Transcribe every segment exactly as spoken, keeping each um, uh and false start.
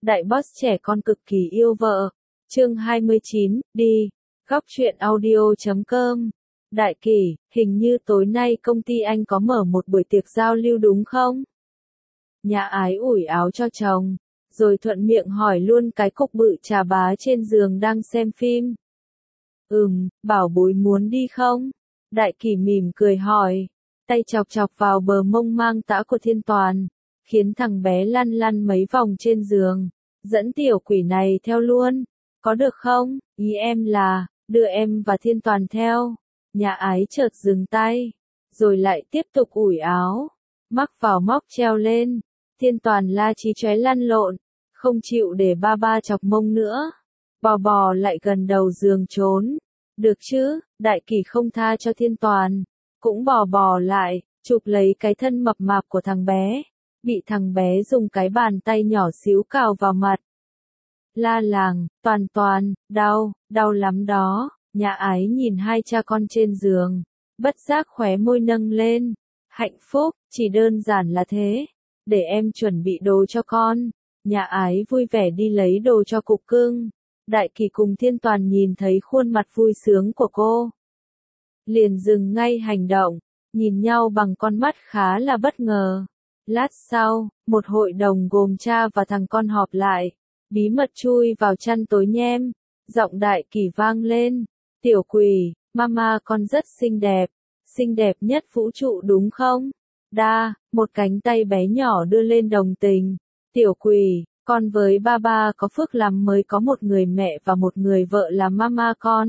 Đại boss trẻ con cực kỳ yêu vợ. Chương hai mươi chín, đi. Góc truyện audio chấm com. Đại Kỳ, hình như tối nay công ty anh có mở một buổi tiệc giao lưu đúng không? Nhã Ái ủi áo cho chồng, rồi thuận miệng hỏi luôn cái cục bự trà bá trên giường đang xem phim. Ừm, bảo bối muốn đi không? Đại Kỳ mỉm cười hỏi, tay chọc chọc vào bờ mông mang tã của Thiên Toàn, khiến thằng bé lăn lăn mấy vòng trên giường, dẫn tiểu quỷ này theo luôn, có được không? Ý em là, đưa em và Thiên Toàn theo. Nhã Ái chợt dừng tay, rồi lại tiếp tục ủi áo, mắc vào móc treo lên. Thiên Toàn la chí chóe lăn lộn, không chịu để ba ba chọc mông nữa, bò bò lại gần đầu giường trốn. Được chứ, Đại Kỳ không tha cho Thiên Toàn, cũng bò bò lại, chụp lấy cái thân mập mạp của thằng bé, bị thằng bé dùng cái bàn tay nhỏ xíu cào vào mặt. La làng, Toàn Toàn, đau, đau lắm đó. Nhã Ái nhìn hai cha con trên giường, bất giác khóe môi nâng lên. Hạnh phúc, chỉ đơn giản là thế. Để em chuẩn bị đồ cho con. Nhã Ái vui vẻ đi lấy đồ cho cục cưng. Đại Kỳ cùng Thiên Toàn nhìn thấy khuôn mặt vui sướng của cô, liền dừng ngay hành động, nhìn nhau bằng con mắt khá là bất ngờ. Lát sau, một hội đồng gồm cha và thằng con họp lại, bí mật chui vào chăn tối nhem, giọng Đại Kỳ vang lên, tiểu quỷ, mama con rất xinh đẹp, xinh đẹp nhất vũ trụ đúng không? Đa, một cánh tay bé nhỏ đưa lên đồng tình, tiểu quỷ, con với ba ba có phước lắm mới có một người mẹ và một người vợ là mama con.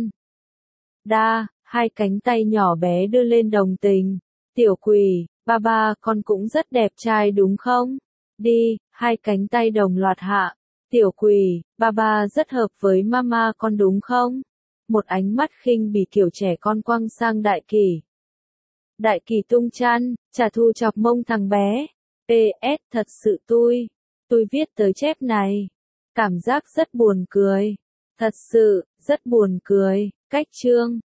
Đa, hai cánh tay nhỏ bé đưa lên đồng tình, tiểu quỷ, ba ba con cũng rất đẹp trai đúng không? Đi, hai cánh tay đồng loạt hạ, tiểu quỷ, ba ba rất hợp với mama con đúng không? Một ánh mắt khinh bỉ kiểu trẻ con quăng sang Đại Kỳ. Đại Kỳ tung chăn, trả thù chọc mông thằng bé. pê ét thật sự tôi, tôi viết tới chép này. Cảm giác rất buồn cười. Thật sự, rất buồn cười. Cách chương.